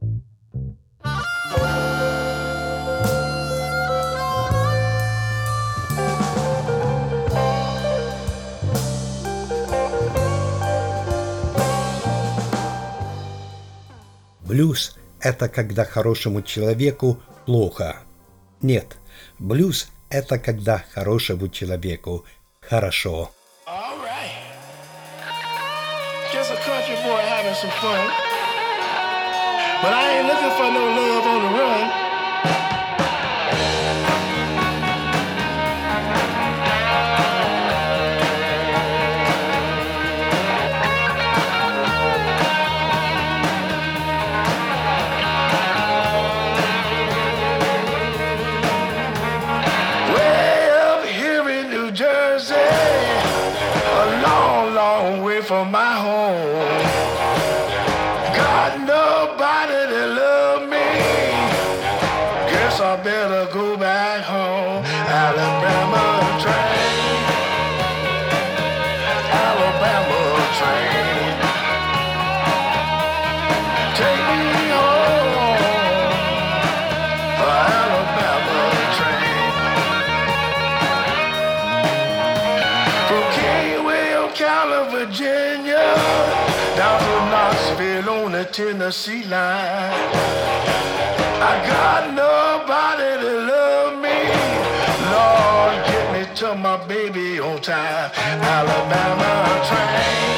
Блюз – это когда хорошему человеку плохо. Нет, блюз – это когда хорошему человеку хорошо. All right. Just a country boy having some fun. But I ain't looking for no love on the run. From my home, got nobody to love me. Guess I better go back home. Alabama train, Alabama train, take me home. Alabama train, from Kingwell, Virginia, down to Knoxville on the Tennessee line. I got nobody to love me. Lord, get me to my baby on time. Alabama train,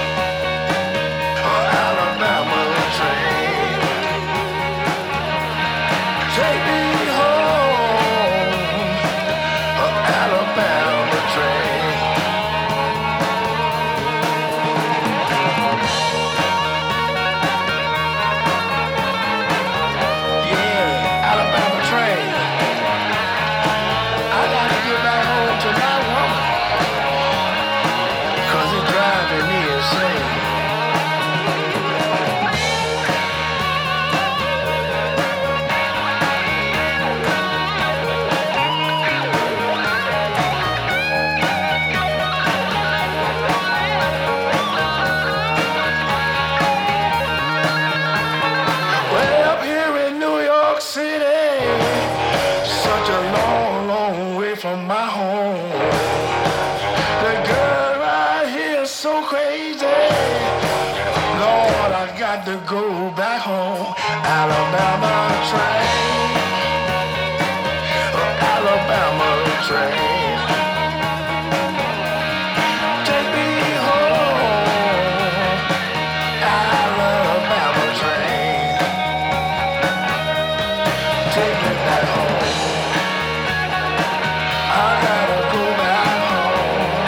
Alabama train, take me home. Alabama train. From my home, the girl right here is so crazy. Lord, I got to go back home. Alabama train, Alabama train, take me home. Alabama train, take me back home. I gotta go back home.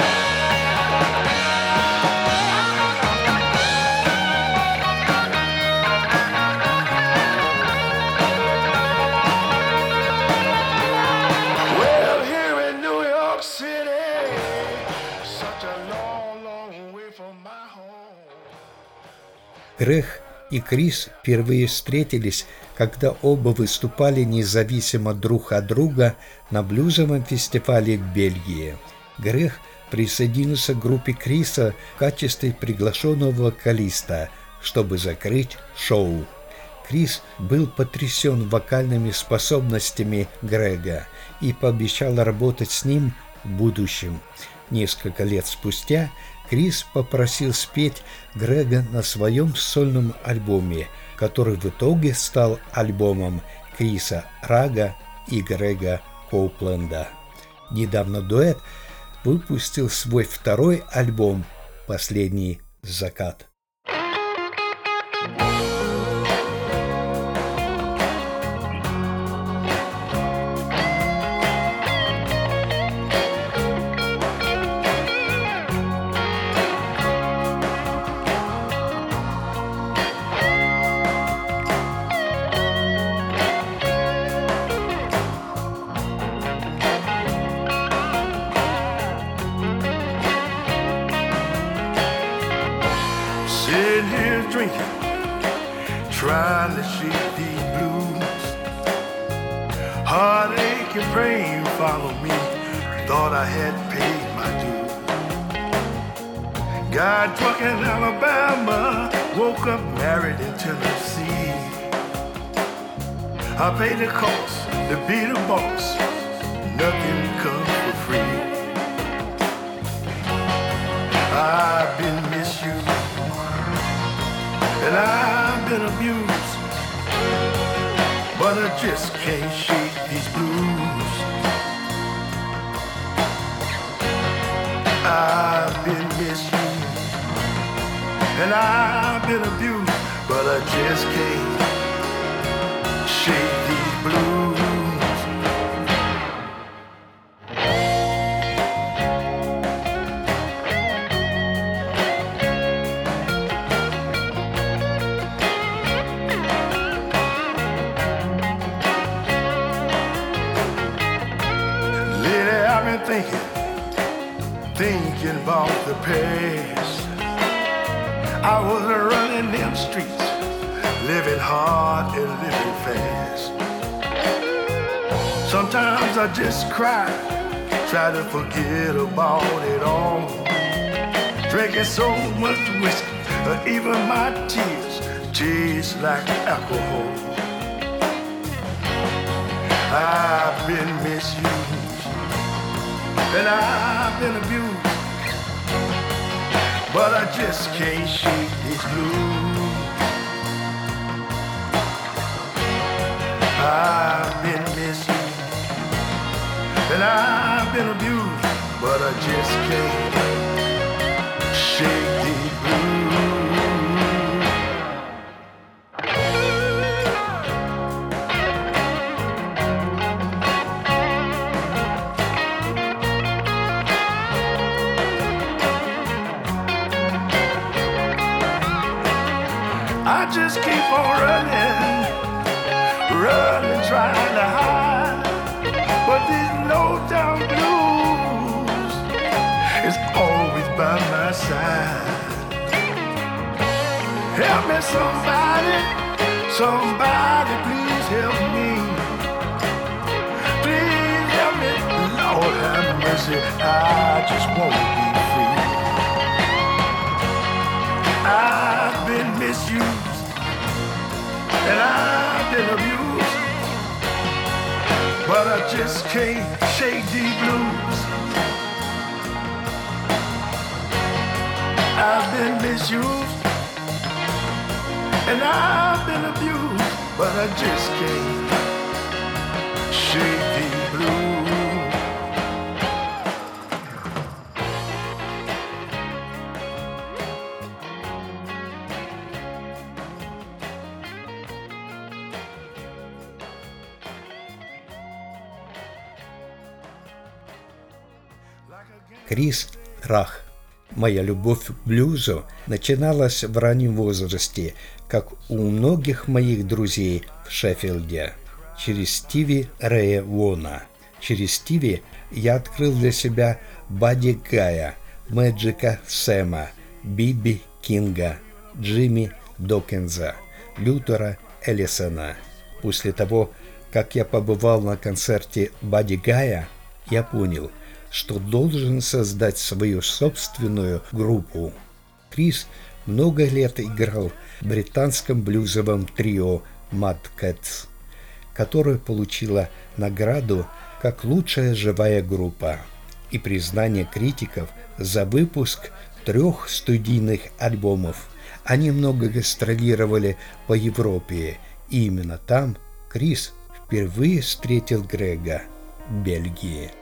Well, here in New York City, such a long, long way from my home. Грег и Крис впервые встретились, когда оба выступали независимо друг от друга на блюзовом фестивале в Бельгии. Грег присоединился к группе Криса в качестве приглашенного вокалиста, чтобы закрыть шоу. Крис был потрясен вокальными способностями Грега и пообещал работать с ним в будущем. Несколько лет спустя Крис попросил спеть Грега на своем сольном альбоме, который в итоге стал альбомом Криса Рага и Грега Коупленда. Недавно дуэт выпустил свой второй альбом «Последний закат». Sitting here drinking, trying to shake these blues. Heartache and pain follow me. Thought I had paid my dues. Got drunk in Alabama, woke up married in Tennessee. I pay the cost to be the boss. Nothing comes for free. I've been misused and I've been abused, but I just can't shake these blues. I've been misused and I've been abused, but I just can't shake these blues. Lately I've been thinking about the past. I was running them streets, living hard and living fast. Sometimes I just cry, try to forget about it all. Drinking so much whiskey, even my tears taste like alcohol. I've been misused and I've been abused, but I just can't shake these blues. I've been misused and I've been abused, but I just can't shake these blues. I just keep on running, trying to hide, but these low-down blues is always by my side. Help me somebody, somebody please help me. Please help me, Lord have mercy, I just want to be free. I've been misused and I've been abused, but I just can't shake these blues. I've been misused and I've been abused, but I just can't shake these blues. Крис Рах. Моя любовь к блюзу начиналась в раннем возрасте, как у многих моих друзей в Шеффилде, через Стиви Рэя Вона. Через Стиви я открыл для себя Бадди Гая, Мэджика Сэма, Биби Кинга, Джимми Докинза, Лютера Эллисона. После того, как я побывал на концерте Бадди Гая, я понял, что должен создать свою собственную группу. Крис много лет играл в британском блюзовом трио Mad Cats, которое получило награду как лучшая живая группа и признание критиков за выпуск 3 студийных альбомов. Они много гастролировали по Европе, и именно там Крис впервые встретил Грега в Бельгии.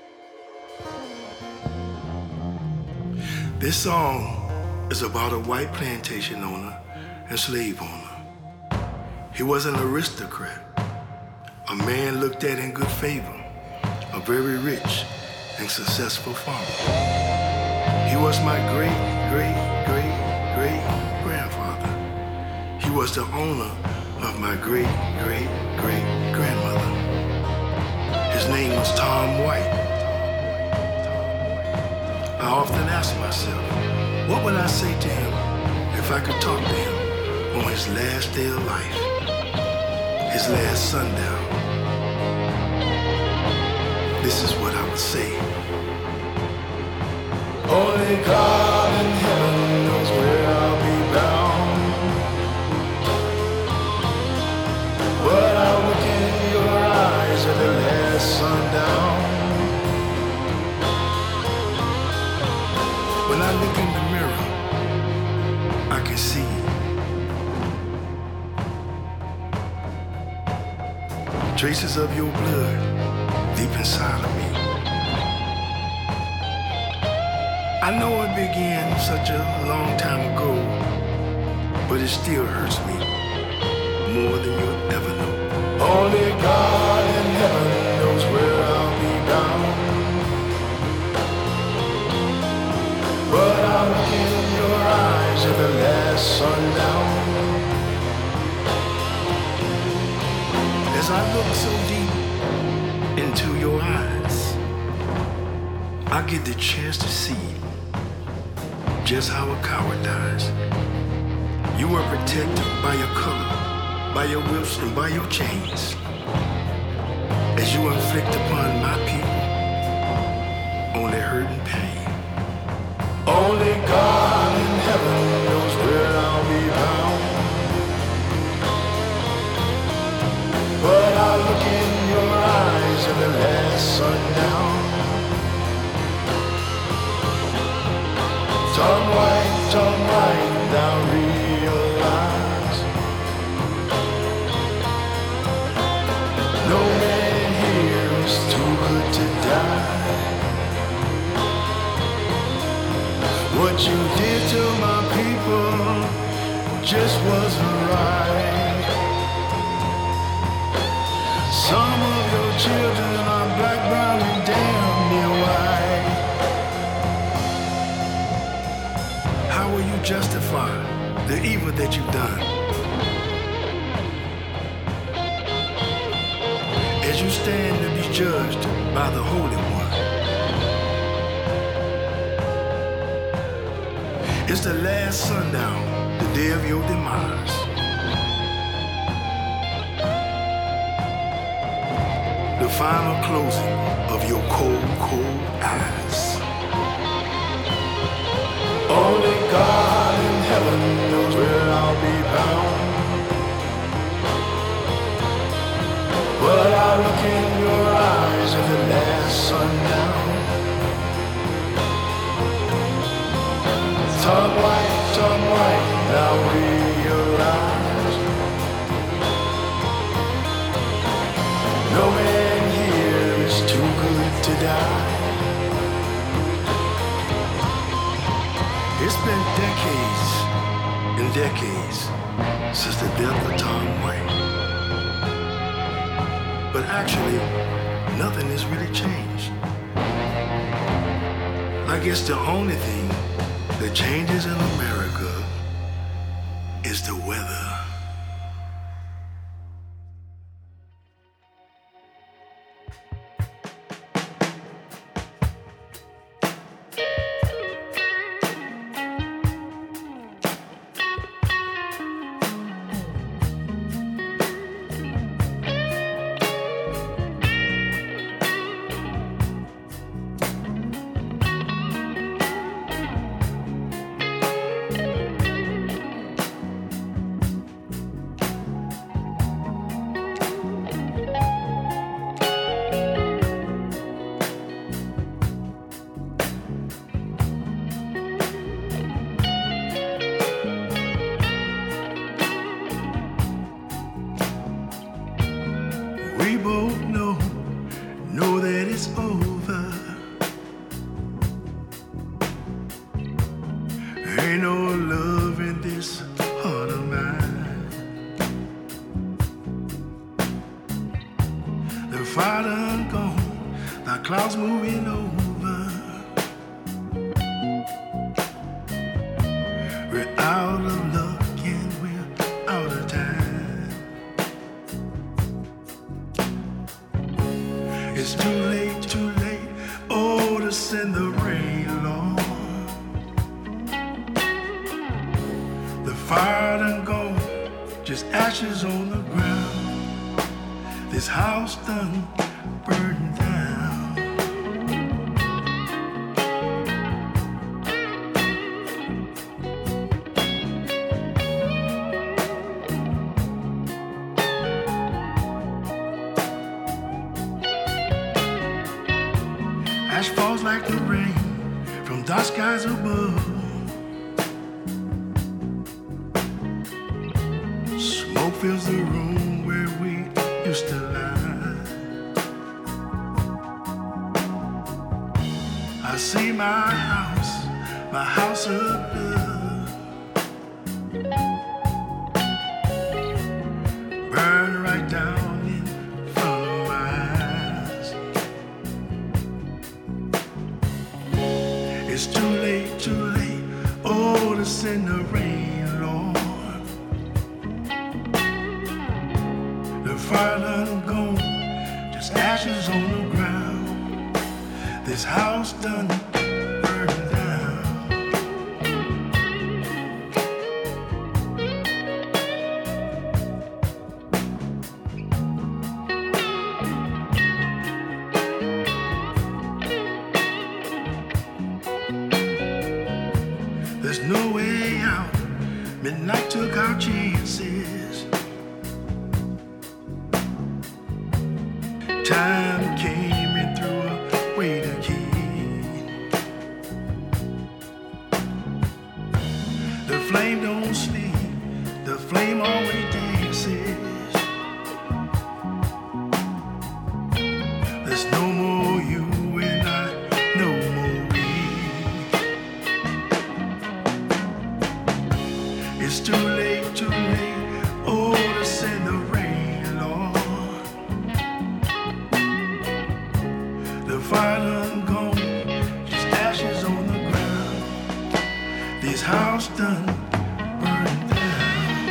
This song is about a white plantation owner and slave owner. He was an aristocrat, a man looked at in good favor, a very rich and successful farmer. He was my great-great-great-great-grandfather. He was the owner of my great-great-great-grandmother. His name was Tom White. I often ask myself, what would I say to him if I could talk to him on his last day of life, his last sundown? This is what I would say. Only God in heaven knows where I'll be bound, but I'll look traces of your blood deep inside of me. I know it began such a long time ago, but it still hurts me more than you'll ever know. Only God in heaven knows where I'll be bound, but I'll look in your eyes at the last sundown. As I look so deep into your eyes, I get the chance to see just how a coward dies. You were protected by your color, by your whips and by your chains, as you inflict upon my people only hurt and pain. Only God in heaven knows where I'll be bound, but I'll look in your eyes at the last sundown. Turn right, now realize no man here is too good to die. What you did to my people just wasn't right. Some of your children are black, brown, and damn near white. How will you justify the evil that you've done? As you stand to be judged by the Holy One. It's the last sundown, the day of your demise. The final closing of your cold, cold eyes. Only God in heaven knows where I'll be bound, but I'll look in your eyes at the last sundown. Turn right, now realize no man here is too good to die. It's been decades and decades since the death of Tom Wayne. But actually, nothing has really changed. I guess the only thing that changes in America is the weather. We both know that it's over. Ain't no love in this heart of mine. The fire done gone, the clouds moving over. We're out of luck and we're out of time. It's too late, oh, to send the rain along. The fire done gone, just ashes on the ground. This house done burned down. Ash falls like the rain from dark skies above. Smoke fills the room where we used to lie. I see my house of love, burn right down in front of my eyes. It's too late, oh, to send the rain, Lord. The fire done gone, just ashes on the ground. This house done burned down. There's no way out. Midnight took our chances. Time came and threw away the key. The flame don't sleep, the flame always dances. There's no more you and I, no more we. It's too late, oh, to send the rain, Lord. The fire done gone, just ashes on the ground. This house done burned down.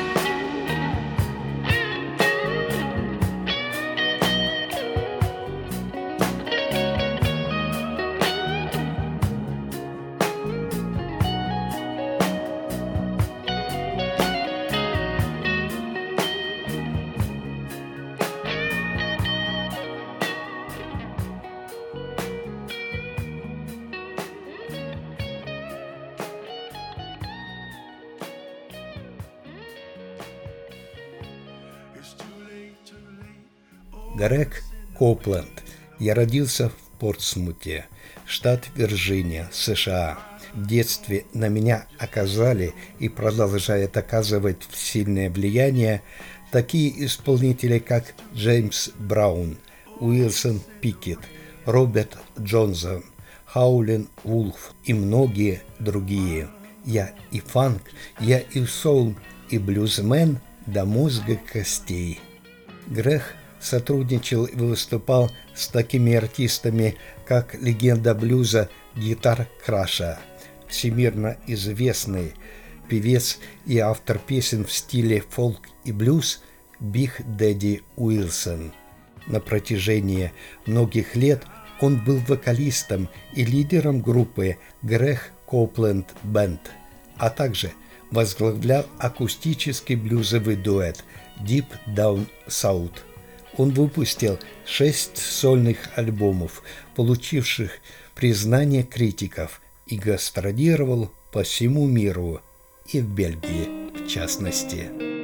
Грег Копленд. Я родился в Портсмуте, штат Вирджиния, США. В детстве на меня оказали и продолжают оказывать сильное влияние такие исполнители, как Джеймс Браун, Уилсон Пикет, Роберт Джонсон, Хаулин Вулф и многие другие. Я и фанк, я и соул, и блюзмен до мозга костей. Грег сотрудничал и выступал с такими артистами, как легенда блюза Гитар Краша, всемирно известный певец и автор песен в стиле фолк и блюз Биг Дэдди Уилсон. На протяжении многих лет он был вокалистом и лидером группы Грег Копленд Бэнд, а также возглавлял акустический блюзовый дуэт Deep Down South. Он выпустил 6 сольных альбомов, получивших признание критиков, и гастролировал по всему миру, и в Бельгии в частности.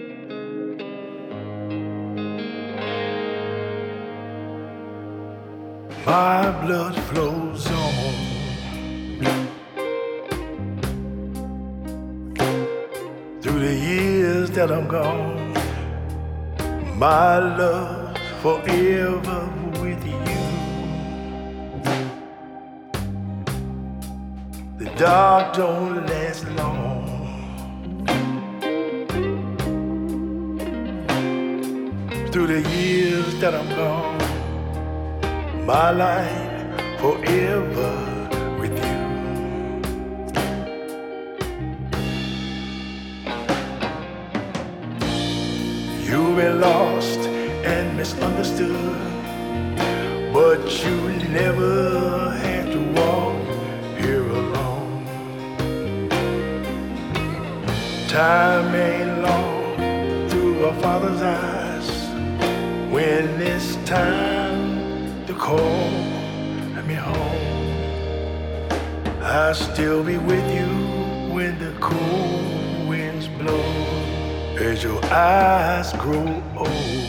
My blood flows on through the years that I'm gone. My love forever with you. The dark don't last long. Through the years that I'm gone, my life forever with you. You've been lost and misunderstood, but you never had to walk here alone. Time ain't long through a father's eyes when it's time to call me home. I'll still be with you when the cool winds blow, as your eyes grow old.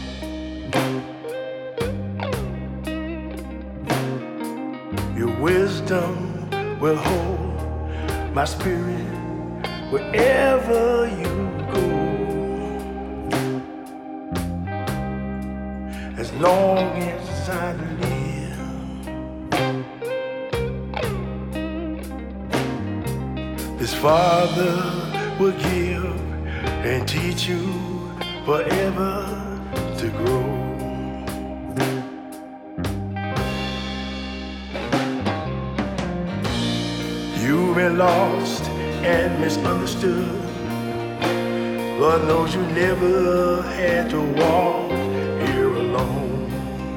Your wisdom will hold my spirit wherever you go. long as I live. This Father will give and teach you forever to grow. You've been lost and misunderstood. Lord knows you never had to walk here alone.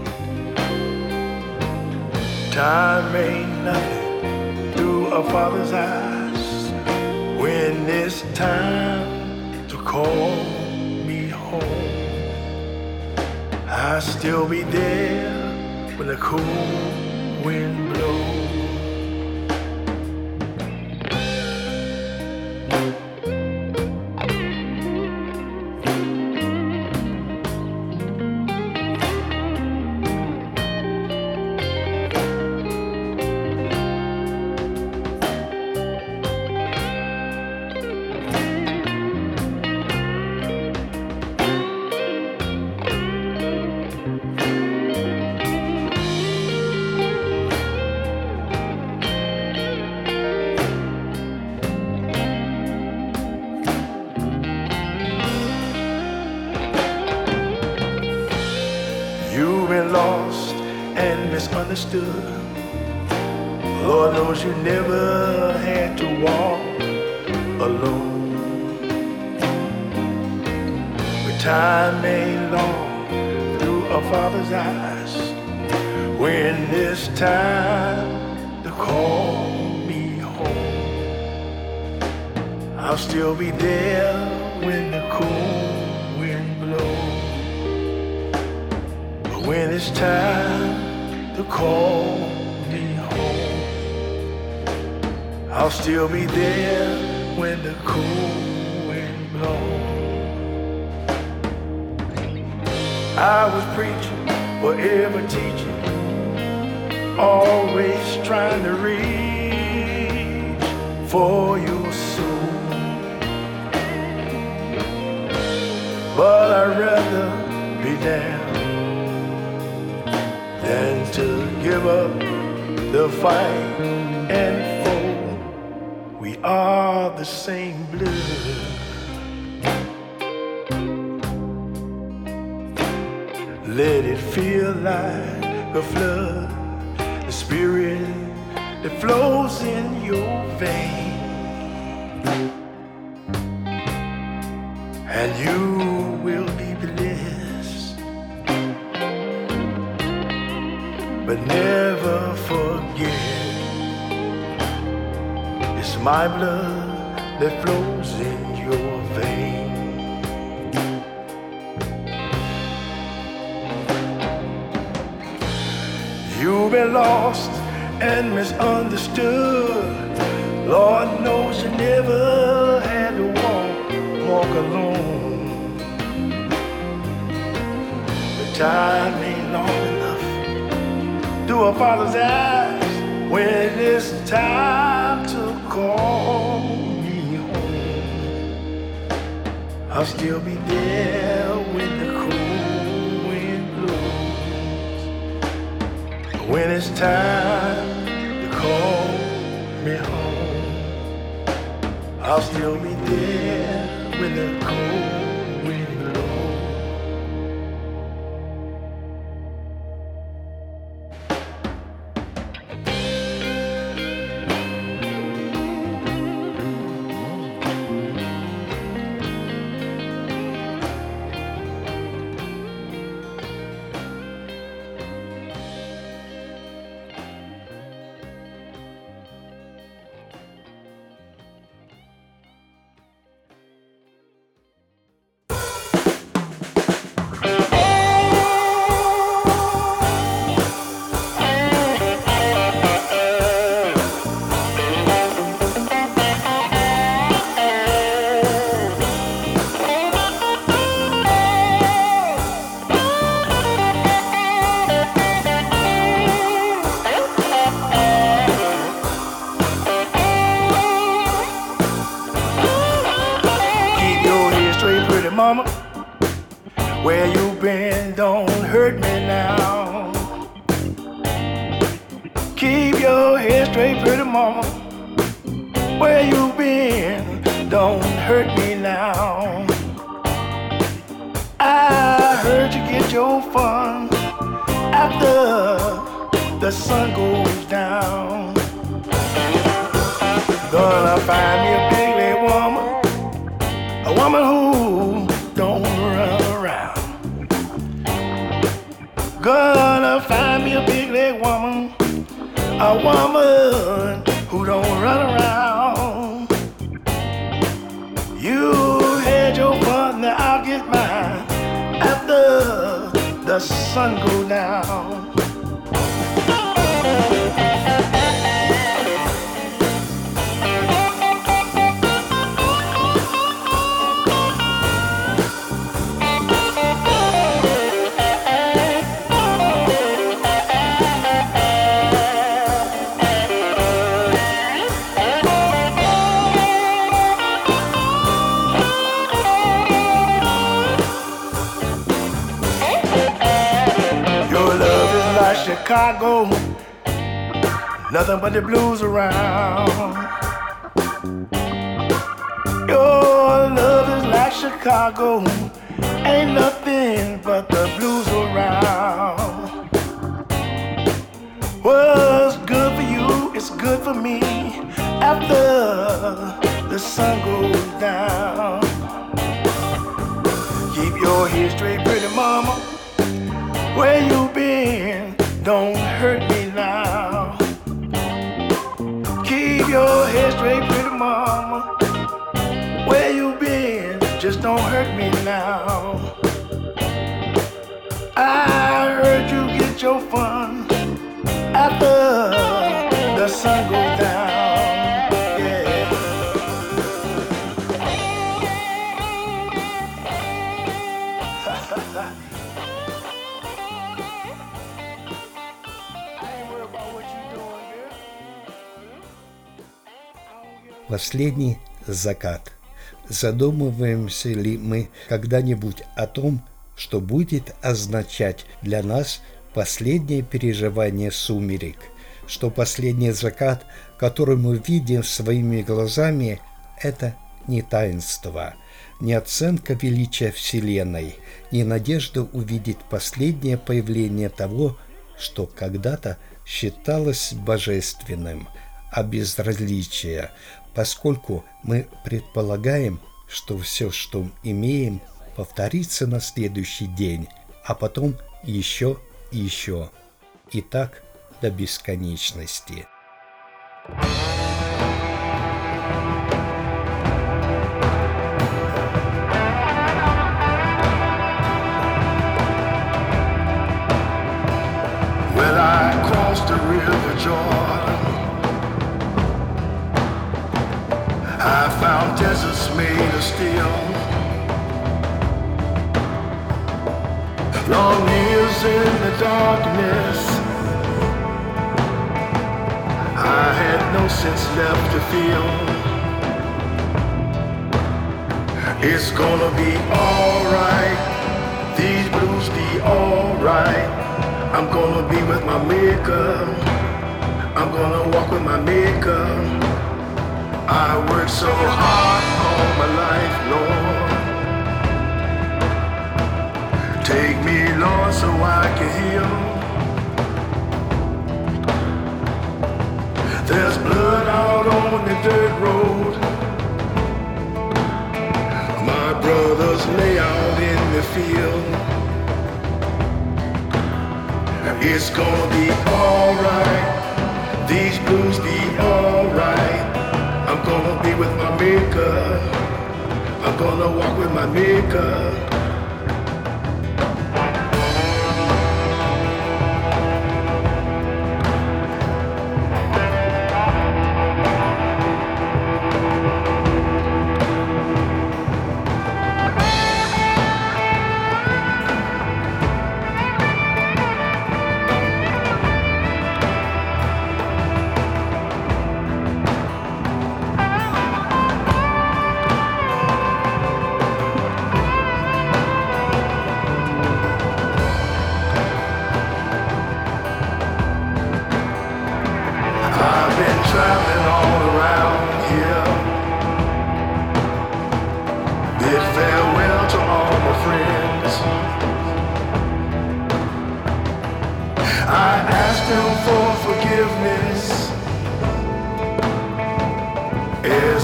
Time ain't nothing through a father's eyes when it's time to call me home. I'll still be there when the cool wind blows. You've been lost and misunderstood. Lord knows you never had to walk alone. But time ain't long through a father's eyes when it's time to call me home. I'll still be there when the cool wind blows. When it's time to call me home, I'll still be there when the cool wind blows. I was preaching, forever teaching, always trying to reach for your soul. But I'd rather be down than to give up the fight and fold. We are the same blood. Let it feel like a flood, the spirit that flows in your vein, and you will be blessed. But never forget, it's my blood that flows in your vein. You've been lost and misunderstood. Lord knows you never had to walk alone. But time ain't long enough through a father's eyes when it's time to call me home. I'll still be there when the cool wind blows. When it's time to call me home, I'll still be there when the cold Where you been, don't hurt me now. Keep your head straight, pretty mama. Where you been, don't hurt me now. I heard you get your fun after the sun goes down. Gonna find me a big leg woman, a woman who don't run around. Gonna find me a big leg woman, a woman who don't run around. You had your fun, now I'll get mine after the sun goes down. Chicago, nothing but the blues around. Your love is like Chicago, ain't nothing but the blues around. What's good for you, it's good for me after the sun goes down. Keep your head straight, pretty mama. Where you been? Don't hurt me now. Keep your head straight, pretty mama. Where you been? Just don't hurt me now. I heard you get your fun after the sun goes down. Последний закат. Задумываемся ли мы когда-нибудь о том, что будет означать для нас последнее переживание сумерек, что последний закат, который мы видим своими глазами, это не таинство, не оценка величия Вселенной, не надежда увидеть последнее появление того, что когда-то считалось божественным, а безразличие, поскольку мы предполагаем, что все, что имеем, повторится на следующий день, а потом еще и еще, и так до бесконечности. Well, I crossed the river Jordan. I found deserts made of steel. Long years in the darkness, I had no sense left to feel. It's gonna be alright, these blues be alright. I'm gonna be with my maker, I'm gonna walk with my maker. I worked so hard all my life, Lord. Take me, Lord, so I can heal. There's blood out on the dirt road. My brothers lay out in the field. It's gonna be alright, these blues be alright. I'm gonna be with my maker, I'm gonna walk with my maker.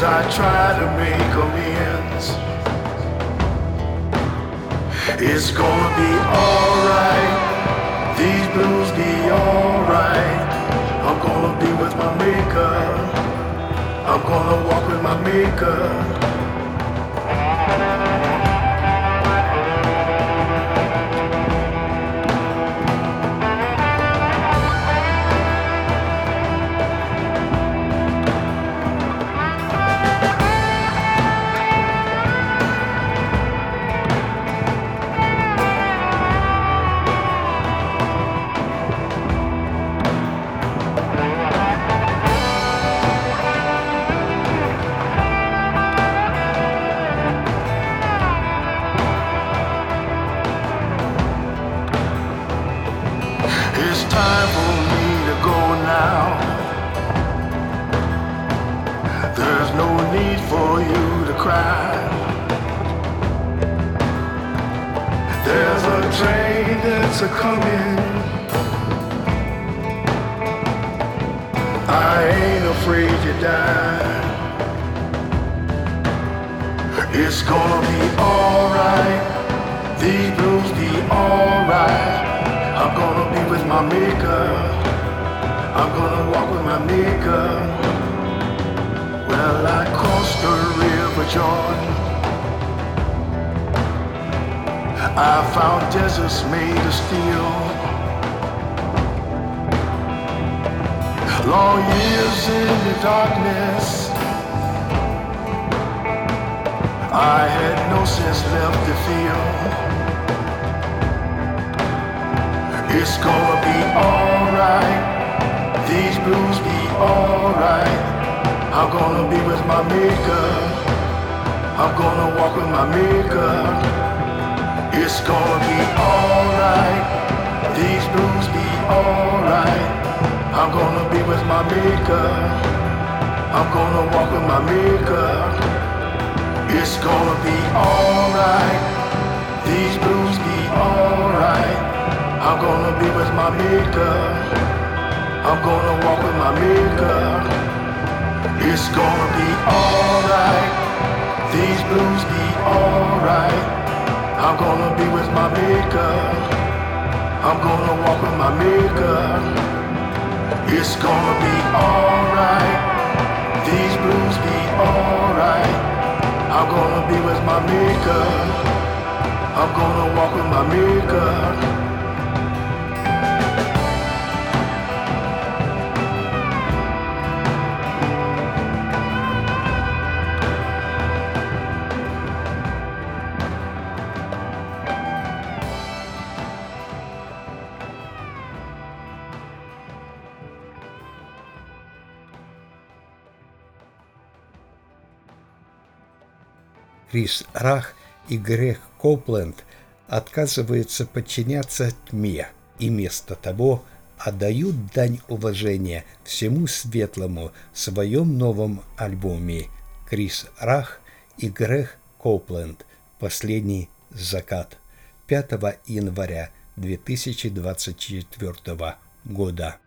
I try to make amends. It's gonna be alright. These blues be alright. I'm gonna be with my maker. I'm gonna walk with my maker. It's time for me to go now. There's no need for you to cry. There's a train that's a-coming. I ain't afraid to die. It's gonna be alright. These blues be alright. I'm gonna be with my maker. I'm gonna walk with my maker. Well, I crossed the river Jordan. I found deserts made of steel. Long years in the darkness, I had no sense left to feel. It's gonna be alright. These blues be alright. I'm gonna be with my maker. I'm gonna walk with my maker. It's gonna be alright. These blues be alright. I'm gonna be with my maker. I'm gonna walk with my maker. It's gonna be alright. These blues be alright. I'm gonna be with my maker. I'm gonna walk with my maker. It's gonna be alright. These blues be alright. I'm gonna be with my maker. I'm gonna walk with my maker. It's gonna be alright. These blues be alright. I'm gonna be with my maker. I'm gonna walk with my maker. Крис Рах и Грег Копленд отказываются подчиняться тьме и вместо того отдают дань уважения всему светлому в своем новом альбоме «Крис Рах и Грег Копленд. Последний закат» 5 января 2024 года.